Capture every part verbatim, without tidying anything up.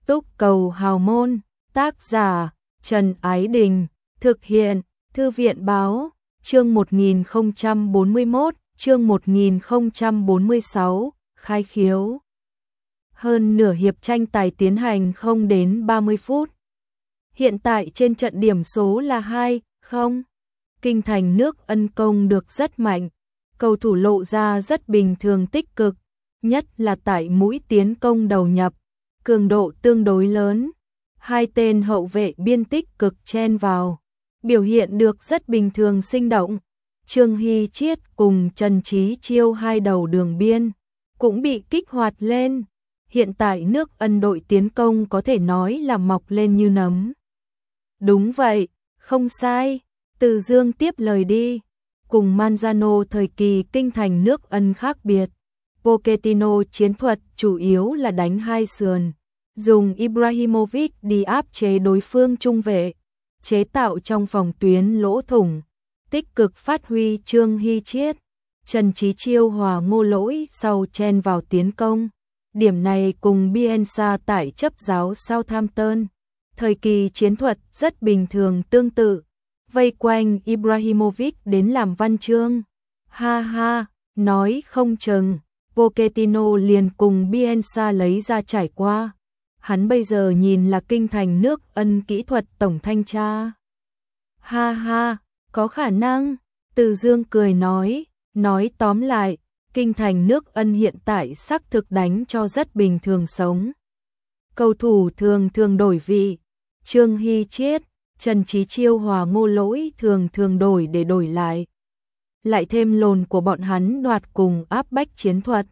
Túc cầu hào môn, tác giả Trần Ái Đình, thực hiện Thư viện báo, chương một nghìn không trăm bốn mươi mốt, chương một nghìn không trăm bốn mươi sáu, khai khiếu. Hơn nửa hiệp tranh tài tiến hành không đến ba mươi phút. Hiện tại trên trận điểm số là hai không. Kinh thành nước Ân công được rất mạnh, cầu thủ lộ ra rất bình thường tích cực, nhất là tại mũi tiến công đầu nhập, cường độ tương đối lớn. Hai tên hậu vệ biên tích cực chen vào, biểu hiện được rất bình thường sinh động. Trương Hy Chiết cùng Trần Chí Chiêu hai đầu đường biên cũng bị kích hoạt lên. Hiện tại nước Ân đội tiến công có thể nói là mọc lên như nấm. Đúng vậy, không sai. Từ Dương tiếp lời đi. Cùng Manzano thời kỳ kinh thành nước Ân khác biệt, Pochettino chiến thuật chủ yếu là đánh hai sườn, dùng Ibrahimovic đi áp chế đối phương trung vệ, chế tạo trong phòng tuyến lỗ thủng, tích cực phát huy Trương Hy Chiết, Trần Chí Chiêu hòa Ngô Lỗi sau chen vào tiến công. Điểm này cùng Bielsa tại chấp giáo Southampton thời kỳ chiến thuật rất bình thường tương tự, vây quanh Ibrahimovic đến làm văn chương. Ha ha, nói không chừng Pochettino liền cùng Bielsa lấy ra trải qua. Hắn bây giờ nhìn là kinh thành nước Ân kỹ thuật tổng thanh tra. Ha ha, có khả năng. Từ Dương cười nói, nói tóm lại, kinh thành nước Ân hiện tại xác thực đánh cho rất bình thường sống. Cầu thủ thường thường đổi vị, Trương Hy Chiết, Trần Chí Chiêu hòa Ngô Lỗi thường thường đổi để đổi lại. Lại thêm lồn của bọn hắn đoạt cùng áp bách chiến thuật,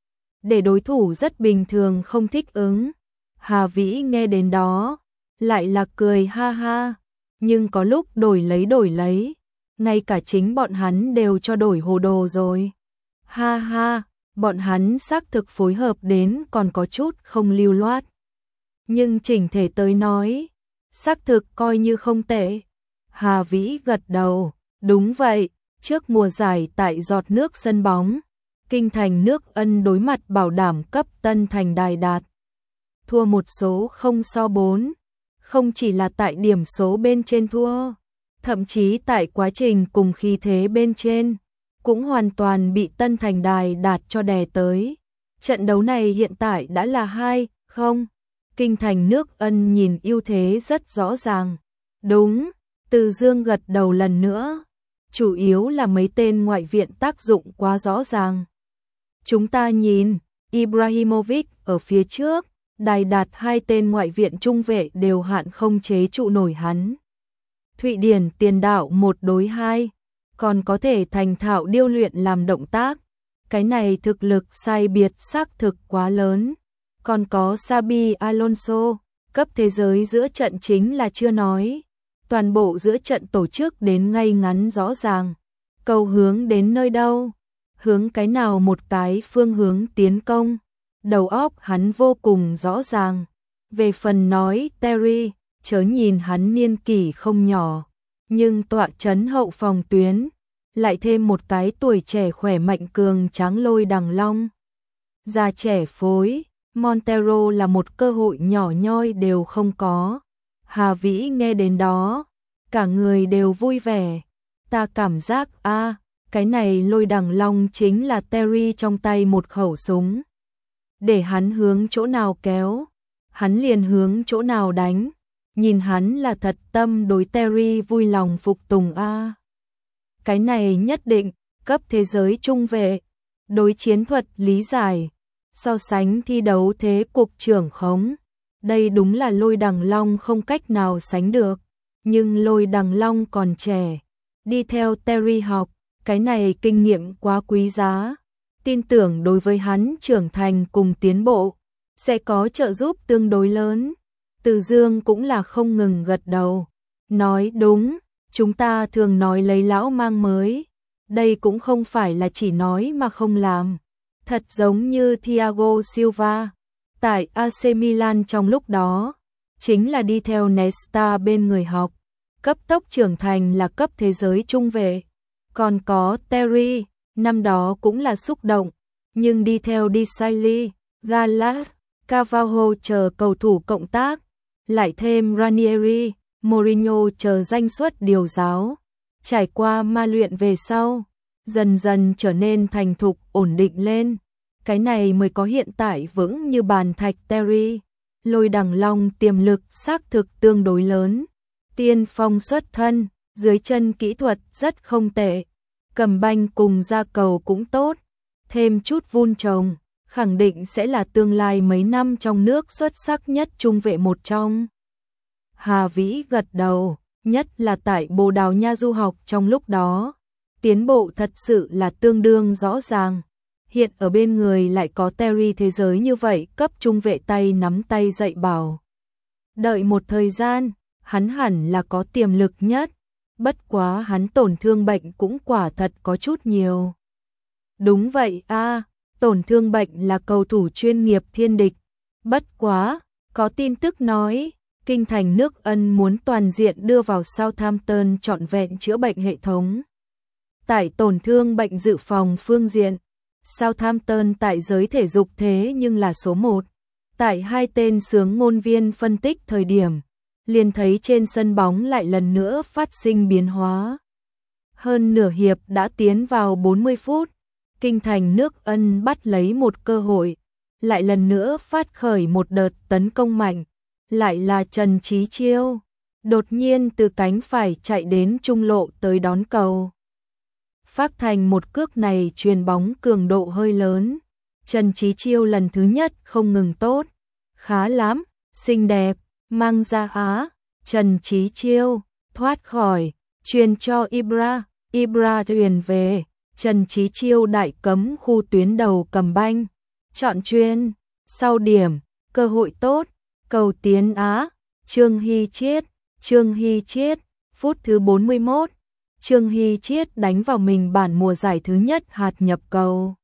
để đối thủ rất bình thường không thích ứng. Hà Vĩ nghe đến đó, lại là cười ha ha, nhưng có lúc đổi lấy đổi lấy, ngay cả chính bọn hắn đều cho đổi hồ đồ rồi. Ha ha, bọn hắn xác thực phối hợp đến còn có chút không lưu loát. Nhưng chỉnh thể tới nói, xác thực coi như không tệ. Hà Vĩ gật đầu, đúng vậy, trước mùa giải tại giọt nước sân bóng, kinh thành nước Ân đối mặt bảo đảm cấp Tân Thành Đài Đạt. Thua một số không so bốn, không chỉ là tại điểm số bên trên thua, thậm chí tại quá trình cùng khí thế bên trên, cũng hoàn toàn bị Tân Thành Đài Đạt cho đè tới. Trận đấu này hiện tại đã là hai không. Kinh thành nước Ân nhìn ưu thế rất rõ ràng. Đúng, Từ Dương gật đầu lần nữa. Chủ yếu là mấy tên ngoại viện tác dụng quá rõ ràng. Chúng ta nhìn, Ibrahimovic ở phía trước, Đài Đạt hai tên ngoại viện trung vệ đều hạn không chế trụ nổi hắn. Thụy Điển tiền đạo một đối hai, còn có thể thành thạo điêu luyện làm động tác. Cái này thực lực sai biệt xác thực quá lớn. Còn có Xabi Alonso, cấp thế giới giữa trận chính là chưa nói. Toàn bộ giữa trận tổ chức đến ngay ngắn rõ ràng. Cầu hướng đến nơi đâu? Hướng cái nào một cái phương hướng tiến công? Đầu óc hắn vô cùng rõ ràng. Về phần nói Terry, chớ nhìn hắn niên kỷ không nhỏ, nhưng tọa chấn hậu phòng tuyến, lại thêm một cái tuổi trẻ khỏe mạnh cường tráng Lôi Đằng Long. Già trẻ phối, Montero là một cơ hội nhỏ nhoi đều không có. Hà Vĩ nghe đến đó, cả người đều vui vẻ. Ta cảm giác a, à, cái này Lôi Đằng Long chính là Terry trong tay một khẩu súng. Để hắn hướng chỗ nào kéo, hắn liền hướng chỗ nào đánh. Nhìn hắn là thật tâm đối Terry vui lòng phục tùng a. À. Cái này nhất định, cấp thế giới trung vệ, đối chiến thuật lý giải, so sánh thi đấu thế cục trưởng khống. Đây đúng là Lôi Đằng Long không cách nào sánh được. Nhưng Lôi Đằng Long còn trẻ, đi theo Terry học, cái này kinh nghiệm quá quý giá. Tin tưởng đối với hắn trưởng thành cùng tiến bộ, sẽ có trợ giúp tương đối lớn. Từ Dương cũng là không ngừng gật đầu. Nói đúng, chúng ta thường nói lấy lão mang mới. Đây cũng không phải là chỉ nói mà không làm. Thật giống như Thiago Silva, tại a xê Milan trong lúc đó, chính là đi theo Nesta bên người học, cấp tốc trưởng thành là cấp thế giới trung vệ. Còn có Terry, năm đó cũng là xúc động, nhưng đi theo Desailly, Gallas, Carvalho chờ cầu thủ cộng tác, lại thêm Ranieri, Mourinho chờ danh xuất điều giáo. Trải qua ma luyện về sau, dần dần trở nên thành thục ổn định lên. Cái này mới có hiện tại vững như bàn thạch Terry. Lôi Đằng Long tiềm lực xác thực tương đối lớn. Tiên phong xuất thân, dưới chân kỹ thuật rất không tệ. Cầm banh cùng ra cầu cũng tốt. Thêm chút vun trồng, khẳng định sẽ là tương lai mấy năm trong nước xuất sắc nhất trung vệ một trong. Hà Vĩ gật đầu, nhất là tại Bồ Đào Nha du học trong lúc đó. Tiến bộ thật sự là tương đương rõ ràng. Hiện ở bên người lại có Terry thế giới như vậy, cấp trung vệ tay nắm tay dạy bảo. Đợi một thời gian, hắn hẳn là có tiềm lực nhất. Bất quá hắn tổn thương bệnh cũng quả thật có chút nhiều. Đúng vậy a, tổn thương bệnh là cầu thủ chuyên nghiệp thiên địch. Bất quá, có tin tức nói, Kinh thành nước Ân muốn toàn diện đưa vào Southampton trọn vẹn chữa bệnh hệ thống. Tại tổn thương bệnh dự phòng phương diện, Southampton tại giới thể dục thế nhưng là số một. Tại hai tên xướng ngôn viên phân tích thời điểm, liền thấy trên sân bóng lại lần nữa phát sinh biến hóa. Hơn nửa hiệp đã tiến vào bốn mươi phút, Kinh thành nước Ân bắt lấy một cơ hội, lại lần nữa phát khởi một đợt tấn công mạnh, lại là Trần Chí Chiêu, đột nhiên từ cánh phải chạy đến trung lộ tới đón cầu. Phát thành một cước này chuyền bóng cường độ hơi lớn, Trần Chí Chiêu lần thứ nhất không ngừng tốt, khá lắm, xinh đẹp, mang ra Á, Trần Chí Chiêu, thoát khỏi, truyền cho Ibra, Ibra thuyền về, Trần Chí Chiêu đại cấm khu tuyến đầu cầm banh, chọn chuyền, sau điểm, cơ hội tốt, cầu tiến Á, Trương Hy Chiết, Trương Hy Chiết, phút thứ bốn mươi mốt, Trương Hy Chiết đánh vào mình bản mùa giải thứ nhất hạt nhập cầu.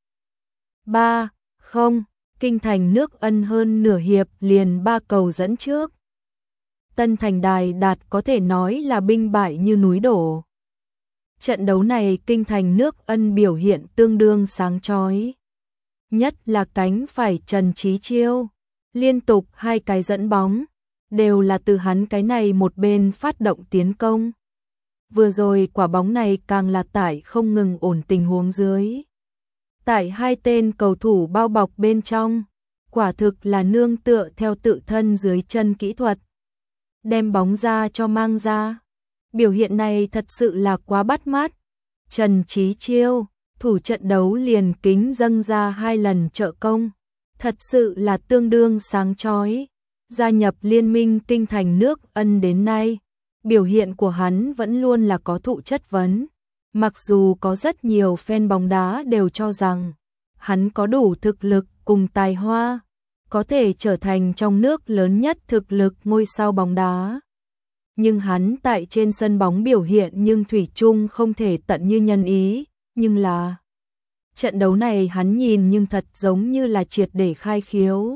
ba không, Kinh thành nước Ân hơn nửa hiệp liền ba cầu dẫn trước. Tân Thành Đài Đạt có thể nói là binh bại như núi đổ. Trận đấu này Kinh thành nước Ân biểu hiện tương đương sáng chói. Nhất là cánh phải Trần Chí Chiêu, liên tục hai cái dẫn bóng, đều là từ hắn cái này một bên phát động tiến công. Vừa rồi quả bóng này càng là tại không ngừng ổn tình huống dưới. Tại hai tên cầu thủ bao bọc bên trong, quả thực là nương tựa theo tự thân dưới chân kỹ thuật. Đem bóng ra cho mang ra. Biểu hiện này thật sự là quá bắt mắt. Trần Chí Chiêu, thủ trận đấu liền kính dâng ra hai lần trợ công. Thật sự là tương đương sáng chói. Gia nhập liên minh Kinh thành nước Ân đến nay, biểu hiện của hắn vẫn luôn là có thụ chất vấn. Mặc dù có rất nhiều fan bóng đá đều cho rằng hắn có đủ thực lực cùng tài hoa, có thể trở thành trong nước lớn nhất thực lực ngôi sao bóng đá. Nhưng hắn tại trên sân bóng biểu hiện nhưng thủy chung không thể tận như nhân ý, nhưng là trận đấu này hắn nhìn nhưng thật giống như là triệt để khai khiếu.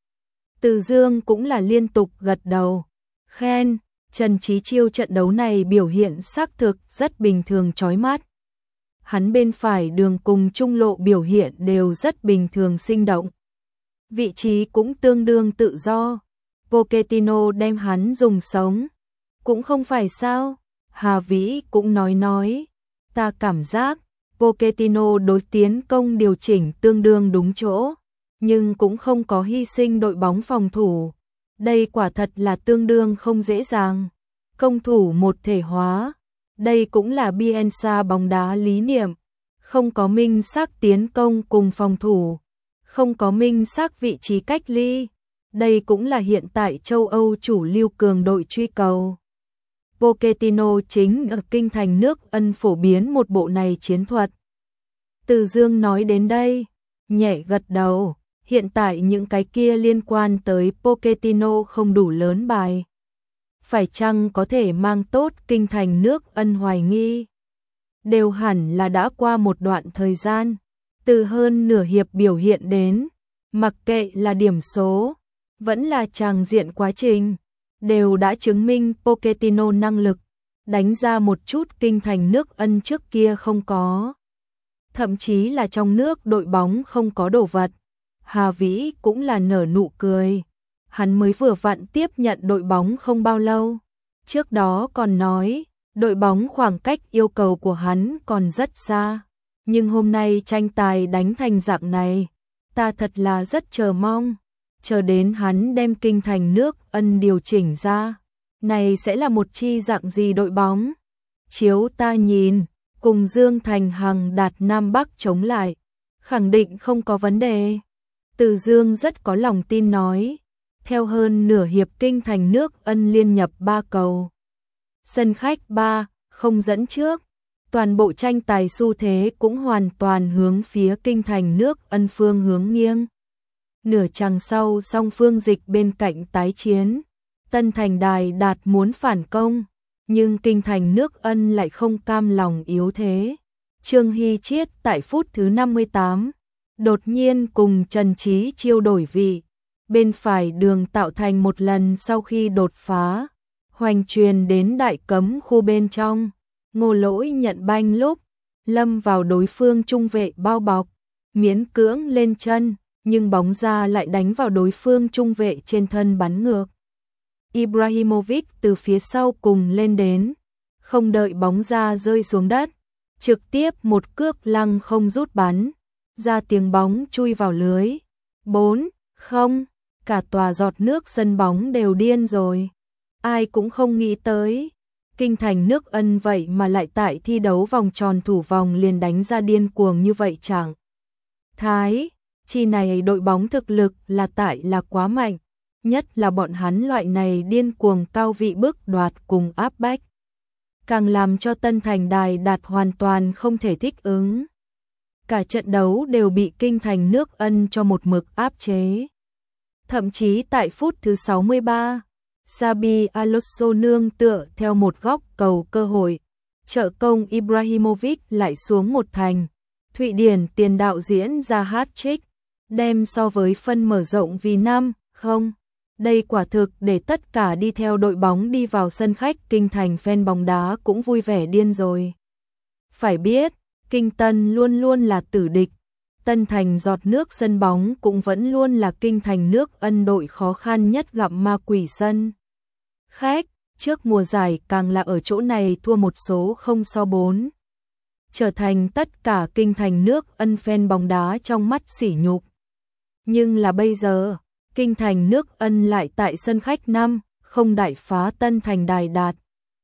Từ Dương cũng là liên tục gật đầu, khen, Trần Chí Chiêu trận đấu này biểu hiện xác thực rất bình thường chói mắt. Hắn bên phải đường cùng trung lộ biểu hiện đều rất bình thường sinh động. Vị trí cũng tương đương tự do. Pochettino đem hắn dùng sống. Cũng không phải sao? Hà Vĩ cũng nói nói. Ta cảm giác Pochettino đối tiến công điều chỉnh tương đương đúng chỗ, nhưng cũng không có hy sinh đội bóng phòng thủ. Đây quả thật là tương đương không dễ dàng. Công thủ một thể hóa. Đây cũng là Bielsa bóng đá lý niệm. Không có minh xác tiến công cùng phòng thủ. Không có minh xác vị trí cách ly. Đây cũng là hiện tại châu Âu chủ lưu cường đội truy cầu. Pochettino chính ở Kinh thành nước Ân phổ biến một bộ này chiến thuật. Từ Dương nói đến đây, nhẹ gật đầu. Hiện tại những cái kia liên quan tới Pochettino không đủ lớn bài. Phải chăng có thể mang tốt Kinh thành nước Ân hoài nghi? Đều hẳn là đã qua một đoạn thời gian, từ hơn nửa hiệp biểu hiện đến, mặc kệ là điểm số, vẫn là tràng diện quá trình, đều đã chứng minh Pochettino năng lực, đánh ra một chút Kinh thành nước Ân trước kia không có. Thậm chí là trong nước đội bóng không có đồ vật. Hà Vĩ cũng là nở nụ cười. Hắn mới vừa vặn tiếp nhận đội bóng không bao lâu. Trước đó còn nói, đội bóng khoảng cách yêu cầu của hắn còn rất xa. Nhưng hôm nay tranh tài đánh thành dạng này, ta thật là rất chờ mong. Chờ đến hắn đem kinh thành nước Ân điều chỉnh ra. Này sẽ là một chi dạng gì đội bóng? Chiếu ta nhìn, cùng Dương Thành Hằng Đạt Nam Bắc chống lại, khẳng định không có vấn đề. Từ Dương rất có lòng tin nói, theo hơn nửa hiệp kinh thành nước Ân liên nhập ba cầu. Sân khách ba không dẫn trước, toàn bộ tranh tài xu thế cũng hoàn toàn hướng phía kinh thành nước Ân phương hướng nghiêng. Nửa chặng sau song phương dịch bên cạnh tái chiến, Tân Thành Đài Đạt muốn phản công, nhưng kinh thành nước Ân lại không cam lòng yếu thế. Trương Hy Chiết tại phút thứ năm mươi tám, đột nhiên cùng Trần Chí Chiêu đổi vị, bên phải đường tạo thành một lần sau khi đột phá, hoành truyền đến đại cấm khu bên trong, Ngô Lỗi nhận banh lúc, lâm vào đối phương trung vệ bao bọc, miễn cưỡng lên chân, nhưng bóng ra lại đánh vào đối phương trung vệ trên thân bắn ngược. Ibrahimovic từ phía sau cùng lên đến, không đợi bóng ra rơi xuống đất, trực tiếp một cước lăng không rút bắn, ra tiếng bóng chui vào lưới. bốn không, cả tòa giọt nước sân bóng đều điên rồi. Ai cũng không nghĩ tới, kinh thành nước Ân vậy mà lại tại thi đấu vòng tròn thủ vòng liền đánh ra điên cuồng như vậy chẳng. Thái, chi này đội bóng thực lực là tại là quá mạnh, nhất là bọn hắn loại này điên cuồng cao vị bức đoạt cùng áp bách. Càng làm cho Tân Thành Đài Đạt hoàn toàn không thể thích ứng. Cả trận đấu đều bị kinh thành nước Ân cho một mực áp chế. Thậm chí tại phút thứ sáu mươi ba, Xabi Alonso nương tựa theo một góc cầu cơ hội, trợ công Ibrahimovic lại xuống một thành. Thụy Điển tiền đạo diễn ra hat-trick, đem so với phân mở rộng vì năm không. Đây quả thực để tất cả đi theo đội bóng đi vào sân khách kinh thành fan bóng đá cũng vui vẻ điên rồi. Phải biết, Kinh Tân luôn luôn là tử địch. Tân Thành giọt nước sân bóng cũng vẫn luôn là kinh thành nước Ân đội khó khăn nhất gặp ma quỷ sân khách, trước mùa giải càng là ở chỗ này thua một số không so bốn. Trở thành tất cả kinh thành nước Ân fan bóng đá trong mắt sỉ nhục. Nhưng là bây giờ, kinh thành nước Ân lại tại sân khách năm không đại phá Tân Thành Đài Đạt.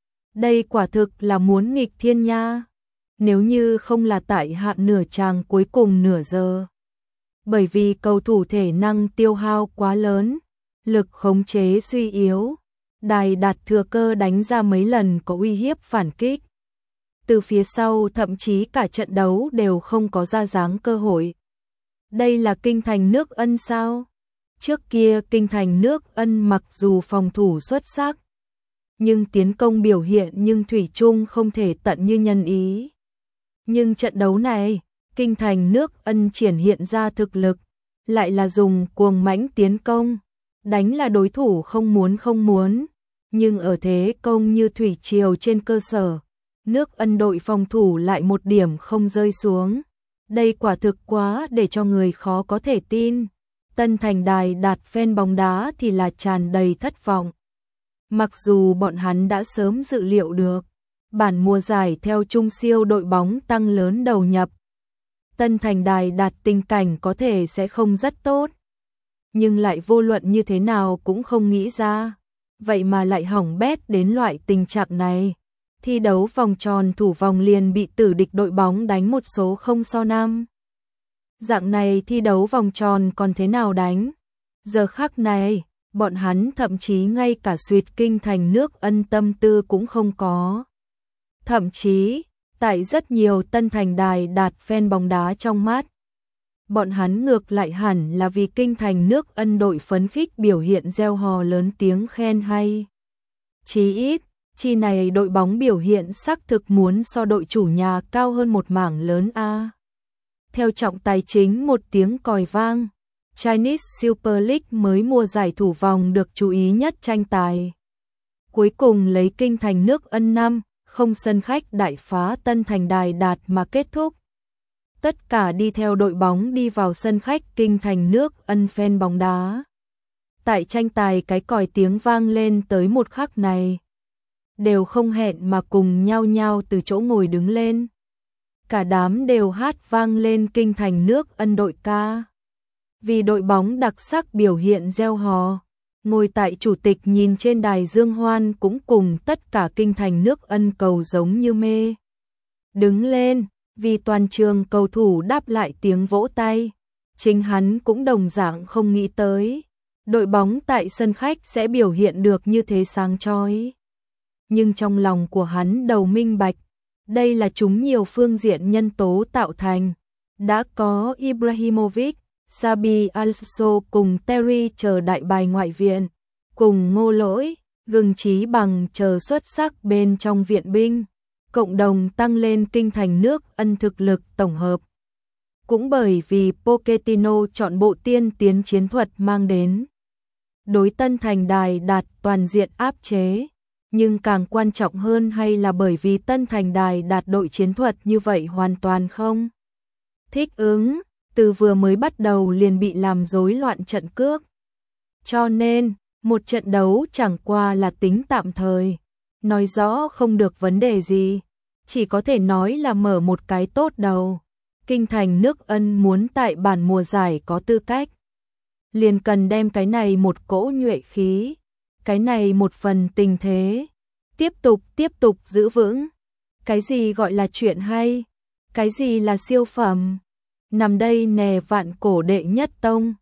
Đây quả thực là muốn nghịch thiên nha. Nếu như không là tại hạ nửa chàng cuối cùng nửa giờ. Bởi vì cầu thủ thể năng tiêu hao quá lớn, lực khống chế suy yếu, Đài Đạt thừa cơ đánh ra mấy lần có uy hiếp phản kích. Từ phía sau thậm chí cả trận đấu đều không có ra dáng cơ hội. Đây là kinh thành nước Ân sao? Trước kia kinh thành nước Ân mặc dù phòng thủ xuất sắc, nhưng tiến công biểu hiện nhưng thủy chung không thể tận như nhân ý. Nhưng trận đấu này, kinh thành nước Ân triển hiện ra thực lực, lại là dùng cuồng mãnh tiến công, đánh là đối thủ không muốn không muốn, nhưng ở thế công như thủy triều trên cơ sở, nước Ân đội phòng thủ lại một điểm không rơi xuống. Đây quả thực quá để cho người khó có thể tin. Tân Thành Đài Đạt fan bóng đá thì là tràn đầy thất vọng. Mặc dù bọn hắn đã sớm dự liệu được, bản mùa giải theo trung siêu đội bóng tăng lớn đầu nhập, Tân Thành Đài Đạt tình cảnh có thể sẽ không rất tốt. Nhưng lại vô luận như thế nào cũng không nghĩ ra, vậy mà lại hỏng bét đến loại tình trạng này. Thi đấu vòng tròn thủ vòng liền bị tử địch đội bóng đánh một số không so năm. Dạng này thi đấu vòng tròn còn thế nào đánh? Giờ khắc này, bọn hắn thậm chí ngay cả suyệt kinh thành nước Ân tâm tư cũng không có. Thậm chí, tại rất nhiều Tân Thành Đài Đạt fan bóng đá trong mắt, bọn hắn ngược lại hẳn là vì kinh thành nước Ân đội phấn khích biểu hiện reo hò lớn tiếng khen hay. Chí ít, chi này đội bóng biểu hiện xác thực muốn so đội chủ nhà cao hơn một mảng lớn a. Theo trọng tài chính một tiếng còi vang, Chinese Super League mới mùa giải thủ vòng được chú ý nhất tranh tài. Cuối cùng lấy kinh thành nước Ân năm không sân khách đại phá Tân Thành Đài Đạt mà kết thúc. tất cả đi theo đội bóng đi vào sân khách kinh thành nước Ân fan bóng đá. Tại tranh tài cái còi tiếng vang lên tới một khắc này, đều không hẹn mà cùng nhau nhau từ chỗ ngồi đứng lên. Cả đám đều hát vang lên kinh thành nước Ân đội ca. Vì đội bóng đặc sắc biểu hiện reo hò, ngồi tại chủ tịch nhìn trên đài dương hoan cũng cùng tất cả kinh thành nước Ân cầu giống như mê. Đứng lên, vì toàn trường cầu thủ đáp lại tiếng vỗ tay. Chính hắn cũng đồng dạng không nghĩ tới đội bóng tại sân khách sẽ biểu hiện được như thế sáng chói. Nhưng trong lòng của hắn đầu minh bạch, đây là chúng nhiều phương diện nhân tố tạo thành. Đã có Ibrahimovic, Xabi Alonso cùng Terry chờ đại bài ngoại viện, cùng Ngô Lỗi, Gừng Chí Bằng chờ xuất sắc bên trong viện binh, cộng đồng tăng lên kinh thành nước Ân thực lực tổng hợp. Cũng bởi vì Pochettino chọn bộ tiên tiến chiến thuật mang đến đối Tân Thành Đài đạt toàn diện áp chế, nhưng càng quan trọng hơn hay là bởi vì Tân Thành Đài đạt đội chiến thuật như vậy hoàn toàn không thích ứng, từ vừa mới bắt đầu liền bị làm rối loạn trận cước. Cho nên, một trận đấu chẳng qua là tính tạm thời, nói rõ không được vấn đề gì, chỉ có thể nói là mở một cái tốt đầu. Kinh thành nước Ân muốn tại bản mùa giải có tư cách, liền cần đem cái này một cỗ nhuệ khí, cái này một phần tình thế, tiếp tục tiếp tục giữ vững. Cái gì gọi là chuyện hay, cái gì là siêu phẩm, nằm đây nè vạn cổ đệ nhất tông.